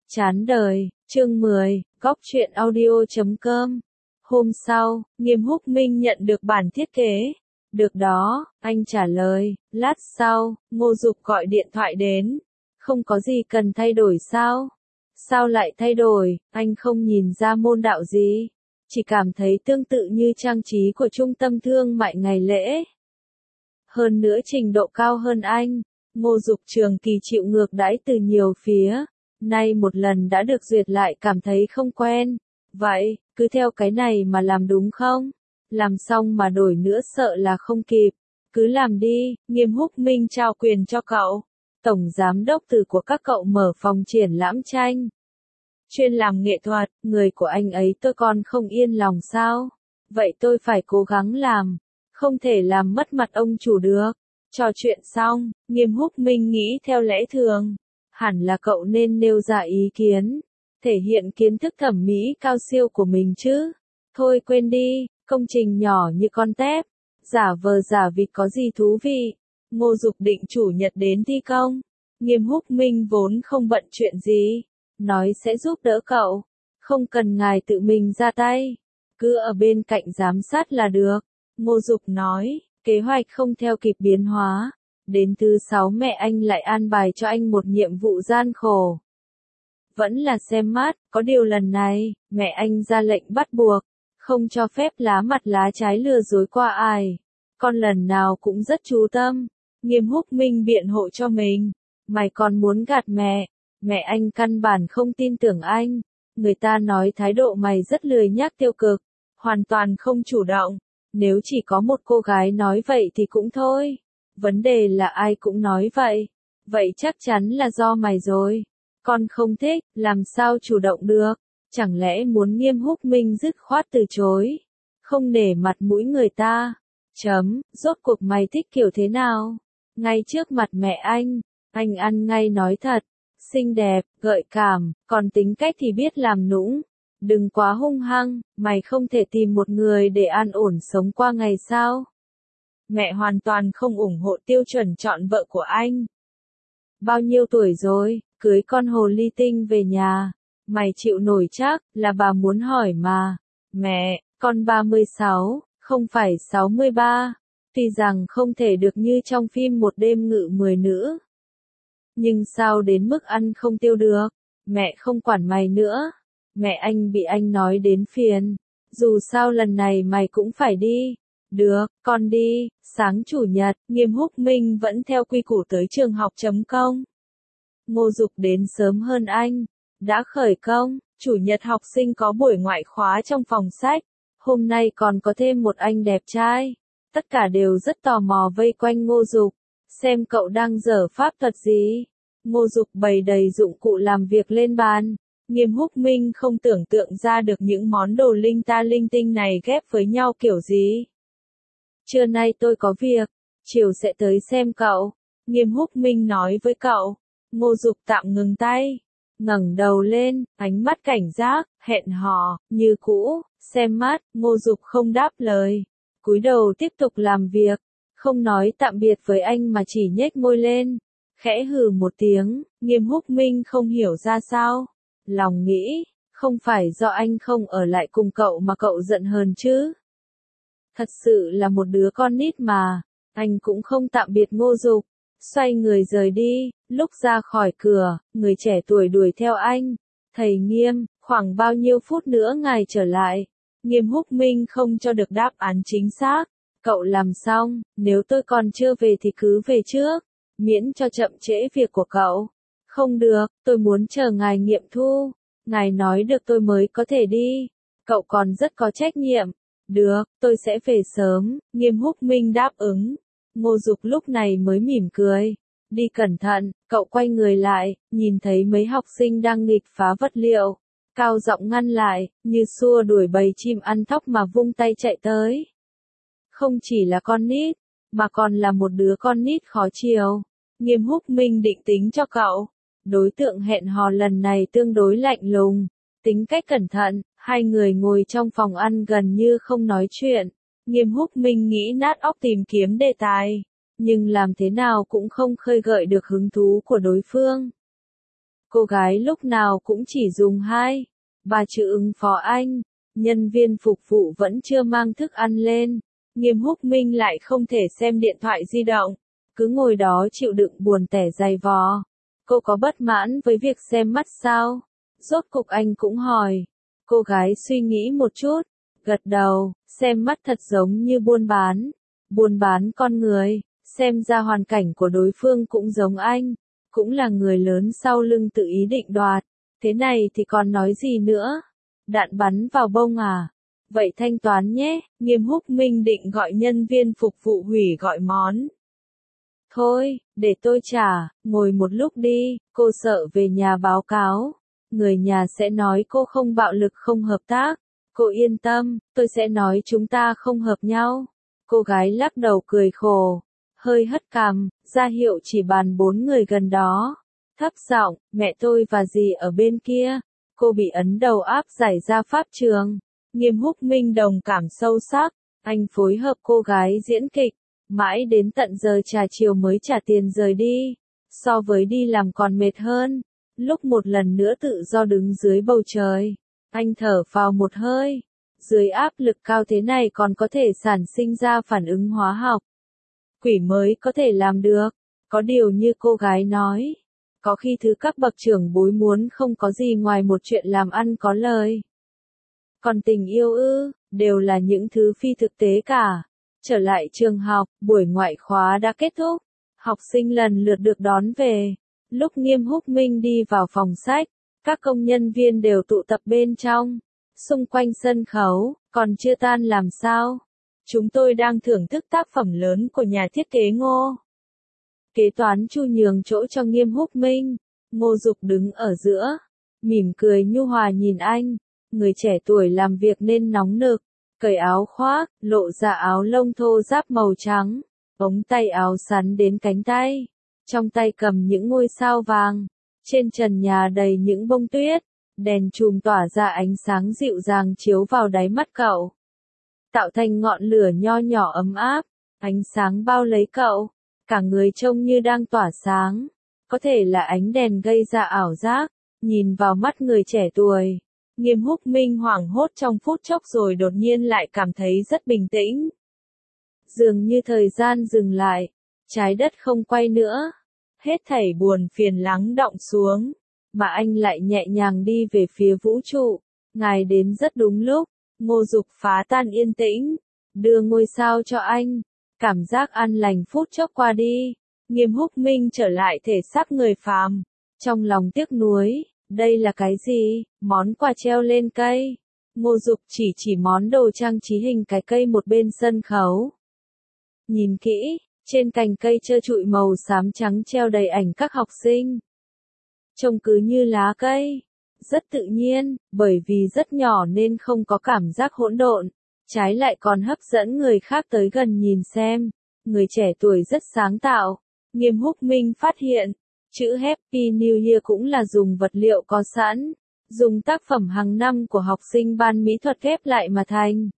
Chán đời, chương 10, góc truyện audio.com. Hôm sau, Nghiêm Húc Minh nhận được bản thiết kế. Được đó, anh trả lời. Lát sau, Ngô Dục gọi điện thoại đến. Không có gì cần thay đổi sao? Sao lại thay đổi, anh không nhìn ra môn đạo gì. Chỉ cảm thấy tương tự như trang trí của trung tâm thương mại ngày lễ. Hơn nữa trình độ cao hơn anh. Ngô Dục trường kỳ chịu ngược đãi từ nhiều phía. Nay một lần đã được duyệt lại cảm thấy không quen. Vậy, cứ theo cái này mà làm đúng không? Làm xong mà đổi nữa sợ là không kịp. Cứ làm đi, Nghiêm Húc Minh trao quyền cho cậu. Tổng giám đốc từ của các cậu mở phòng triển lãm tranh. Chuyên làm nghệ thuật, người của anh ấy tôi còn không yên lòng sao? Vậy tôi phải cố gắng làm. Không thể làm mất mặt ông chủ được. Trò chuyện xong, Nghiêm Húc Minh nghĩ theo lẽ thường. Hẳn là cậu nên nêu ra ý kiến, thể hiện kiến thức thẩm mỹ cao siêu của mình chứ. Thôi quên đi, công trình nhỏ như con tép, giả vờ giả vịt có gì thú vị. Ngô Dục định chủ nhật đến thi công. Nghiêm Húc Minh vốn không bận chuyện gì, nói sẽ giúp đỡ cậu, không cần ngài tự mình ra tay, cứ ở bên cạnh giám sát là được. Ngô Dục nói, kế hoạch không theo kịp biến hóa. Đến thứ 6 mẹ anh lại an bài cho anh một nhiệm vụ gian khổ. Vẫn là xem mắt, có điều lần này, mẹ anh ra lệnh bắt buộc, không cho phép lá mặt lá trái lừa dối qua ai. Con lần nào cũng rất chú tâm. Nghiêm Húc Minh biện hộ cho mình. Mày còn muốn gạt mẹ anh căn bản không tin tưởng anh. Người ta nói thái độ mày rất lười nhác tiêu cực, hoàn toàn không chủ động. Nếu chỉ có một cô gái nói vậy thì cũng thôi. Vấn đề là ai cũng nói vậy. Vậy chắc chắn là do mày rồi. Con không thích, làm sao chủ động được. Chẳng lẽ muốn Nghiêm Húc Minh dứt khoát từ chối. Không nể mặt mũi người ta. Rốt cuộc mày thích kiểu thế nào? Ngay trước mặt mẹ anh ăn ngay nói thật. Xinh đẹp, gợi cảm, còn tính cách thì biết làm nũng. Đừng quá hung hăng, mày không thể tìm một người để an ổn sống qua ngày sao? Mẹ hoàn toàn không ủng hộ tiêu chuẩn chọn vợ của anh. Bao nhiêu tuổi rồi, cưới con hồ ly tinh về nhà. Mày chịu nổi chắc, là bà muốn hỏi mà. Mẹ, con 36, không phải 63. Tuy rằng không thể được như trong phim Một đêm ngự 10 nữ. Nhưng sao đến mức ăn không tiêu được? Mẹ không quản mày nữa. Mẹ anh bị anh nói đến phiền. Dù sao lần này mày cũng phải đi. Được, con đi. Sáng chủ nhật, Nghiêm Húc Minh vẫn theo quy củ tới trường học.com. Ngô Dục đến sớm hơn anh. Đã khởi công, chủ nhật học sinh có buổi ngoại khóa trong phòng sách. Hôm nay còn có thêm một anh đẹp trai. Tất cả đều rất tò mò vây quanh Ngô Dục. Xem cậu đang dở pháp thuật gì. Ngô Dục bày đầy dụng cụ làm việc lên bàn. Nghiêm Húc Minh không tưởng tượng ra được những món đồ linh ta linh tinh này ghép với nhau kiểu gì. Trưa nay tôi có việc, chiều sẽ tới xem cậu. Nghiêm Húc Minh nói với cậu. Ngô Dục tạm ngừng tay, ngẩng đầu lên, ánh mắt cảnh giác, hẹn hò, như cũ, xem mắt. Ngô Dục không đáp lời, cúi đầu tiếp tục làm việc, không nói tạm biệt với anh mà chỉ nhếch môi lên, khẽ hừ một tiếng. Nghiêm Húc Minh không hiểu ra sao, lòng nghĩ, không phải do anh không ở lại cùng cậu mà cậu giận hờn chứ. Thật sự là một đứa con nít mà. Anh cũng không tạm biệt Ngô Dục, xoay người rời đi. Lúc ra khỏi cửa, người trẻ tuổi đuổi theo anh. Thầy Nghiêm, khoảng bao nhiêu phút nữa ngài trở lại? Nghiêm Húc Minh không cho được đáp án chính xác. Cậu làm xong, nếu tôi còn chưa về thì cứ về trước, miễn cho chậm trễ việc của cậu. Không được, tôi muốn chờ ngài nghiệm thu. Ngài nói được tôi mới có thể đi. Cậu còn rất có trách nhiệm. Được, tôi sẽ về sớm. Nghiêm Húc Minh đáp ứng. Ngô Dục lúc này mới mỉm cười. Đi cẩn thận. Cậu quay người lại, nhìn thấy mấy học sinh đang nghịch phá vật liệu. Cao giọng ngăn lại, như xua đuổi bầy chim ăn thóc mà vung tay chạy tới. Không chỉ là con nít, mà còn là một đứa con nít khó chiều. Nghiêm Húc Minh định tính cho cậu. Đối tượng hẹn hò lần này tương đối lạnh lùng, tính cách cẩn thận. Hai người ngồi trong phòng ăn gần như không nói chuyện. Nghiêm Húc Minh nghĩ nát óc tìm kiếm đề tài, nhưng làm thế nào cũng không khơi gợi được hứng thú của đối phương. Cô gái lúc nào cũng chỉ dùng 2, 3 chữ ứng phó anh. Nhân viên phục vụ vẫn chưa mang thức ăn lên. Nghiêm Húc Minh lại không thể xem điện thoại di động. Cứ ngồi đó chịu đựng buồn tẻ dày vò. Cô có bất mãn với việc xem mắt sao? Rốt cục anh cũng hỏi. Cô gái suy nghĩ một chút. Gật đầu, xem mắt thật giống như buôn bán. Buôn bán con người. Xem ra hoàn cảnh của đối phương cũng giống anh. Cũng là người lớn sau lưng tự ý định đoạt. Thế này thì còn nói gì nữa? Đạn bắn vào bông à? Vậy thanh toán nhé. Nghiêm Húc Minh định gọi nhân viên phục vụ hủy gọi món. Thôi, để tôi trả, ngồi một lúc đi, cô sợ về nhà báo cáo. Người nhà sẽ nói cô không bạo lực không hợp tác. Cô yên tâm, tôi sẽ nói chúng ta không hợp nhau. Cô gái lắc đầu cười khổ, hơi hất cằm, ra hiệu chỉ bàn 4 người gần đó. Thấp giọng, mẹ tôi và dì ở bên kia. Cô bị ấn đầu áp giải ra pháp trường. Nghiêm Húc Minh đồng cảm sâu sắc, anh phối hợp cô gái diễn kịch, mãi đến tận giờ trà chiều mới trả tiền rời đi. So với đi làm còn mệt hơn. Lúc một lần nữa tự do đứng dưới bầu trời, anh thở phào một hơi. Dưới áp lực cao thế này còn có thể sản sinh ra phản ứng hóa học. Quỷ mới có thể làm được. Có điều như cô gái nói, có khi thứ các bậc trưởng bối muốn không có gì ngoài một chuyện làm ăn có lời. Còn tình yêu đều là những thứ phi thực tế cả. Trở lại trường học, buổi ngoại khóa đã kết thúc. Học sinh lần lượt được đón về. Lúc Nghiêm Húc Minh đi vào phòng sách, các công nhân viên đều tụ tập bên trong. Xung quanh sân khấu, còn chưa tan làm sao? Chúng tôi đang thưởng thức tác phẩm lớn của nhà thiết kế Ngô. Kế toán Chu nhường chỗ cho Nghiêm Húc Minh. Ngô Dục đứng ở giữa, mỉm cười nhu hòa nhìn anh. Người trẻ tuổi làm việc nên nóng nực, cởi áo khoác, lộ ra áo lông thô ráp màu trắng, ống tay áo sắn đến cánh tay, trong tay cầm những ngôi sao vàng, trên trần nhà đầy những bông tuyết, đèn chùm tỏa ra ánh sáng dịu dàng chiếu vào đáy mắt cậu, tạo thành ngọn lửa nho nhỏ ấm áp, ánh sáng bao lấy cậu, cả người trông như đang tỏa sáng, có thể là ánh đèn gây ra ảo giác, nhìn vào mắt người trẻ tuổi. Nghiêm Húc Minh hoảng hốt trong phút chốc rồi đột nhiên lại cảm thấy rất bình tĩnh. Dường như thời gian dừng lại, trái đất không quay nữa, hết thảy buồn phiền lắng đọng xuống, mà anh lại nhẹ nhàng đi về phía vũ trụ. Ngài đến rất đúng lúc. Ngô Dục phá tan yên tĩnh, đưa ngôi sao cho anh. Cảm giác an lành phút chốc qua đi. Nghiêm Húc Minh trở lại thể xác người phàm. Trong lòng tiếc nuối. Đây là cái gì? Món quà treo lên cây. Ngô Dục chỉ món đồ trang trí hình cái cây một bên sân khấu. Nhìn kỹ, trên cành cây trơ trụi màu xám trắng treo đầy ảnh các học sinh. Trông cứ như lá cây. Rất tự nhiên, bởi vì rất nhỏ nên không có cảm giác hỗn độn. Trái lại còn hấp dẫn người khác tới gần nhìn xem. Người trẻ tuổi rất sáng tạo. Nghiêm Húc Minh phát hiện. Chữ Happy New Year cũng là dùng vật liệu có sẵn, dùng tác phẩm hàng năm của học sinh ban mỹ thuật ghép lại mà thành.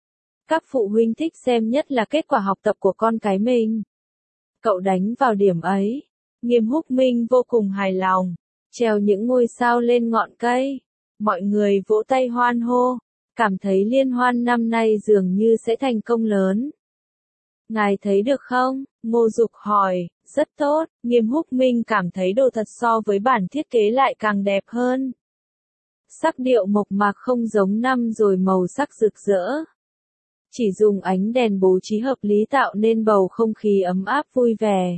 Các phụ huynh thích xem nhất là kết quả học tập của con cái mình. Cậu đánh vào điểm ấy. Nghiêm Húc Minh vô cùng hài lòng, treo những ngôi sao lên ngọn cây. Mọi người vỗ tay hoan hô, cảm thấy liên hoan năm nay dường như sẽ thành công lớn. Ngài thấy được không? Ngô Dục hỏi. Rất tốt, Nghiêm Húc Minh cảm thấy đồ thật so với bản thiết kế lại càng đẹp hơn. Sắc điệu mộc mạc không giống năm rồi màu sắc rực rỡ. Chỉ dùng ánh đèn bố trí hợp lý tạo nên bầu không khí ấm áp vui vẻ.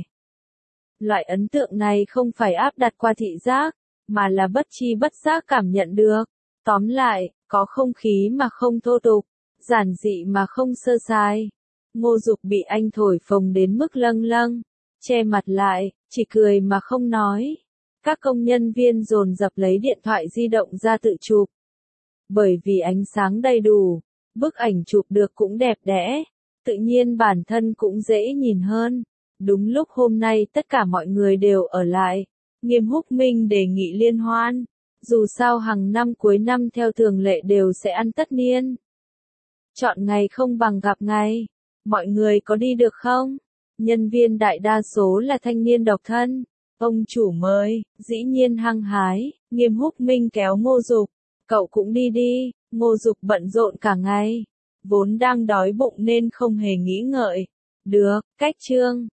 Loại ấn tượng này không phải áp đặt qua thị giác, mà là bất chi bất giác cảm nhận được. Tóm lại, có không khí mà không thô tục, giản dị mà không sơ sài. Ngô Dục bị anh thổi phồng đến mức lâng lâng. Che mặt lại, chỉ cười mà không nói. Các công nhân viên dồn dập lấy điện thoại di động ra tự chụp. Bởi vì ánh sáng đầy đủ, bức ảnh chụp được cũng đẹp đẽ, tự nhiên bản thân cũng dễ nhìn hơn. Đúng lúc hôm nay tất cả mọi người đều ở lại, Nghiêm Húc Minh đề nghị liên hoan. Dù sao hàng năm cuối năm theo thường lệ đều sẽ ăn tất niên. Chọn ngày không bằng gặp ngày. Mọi người có đi được không? Nhân viên đại đa số là thanh niên độc thân. Ông chủ mới, dĩ nhiên hăng hái, Nghiêm Húc Minh kéo Ngô Dục. Cậu cũng đi đi, Ngô Dục bận rộn cả ngày. Vốn đang đói bụng nên không hề nghĩ ngợi. Được, cách chương.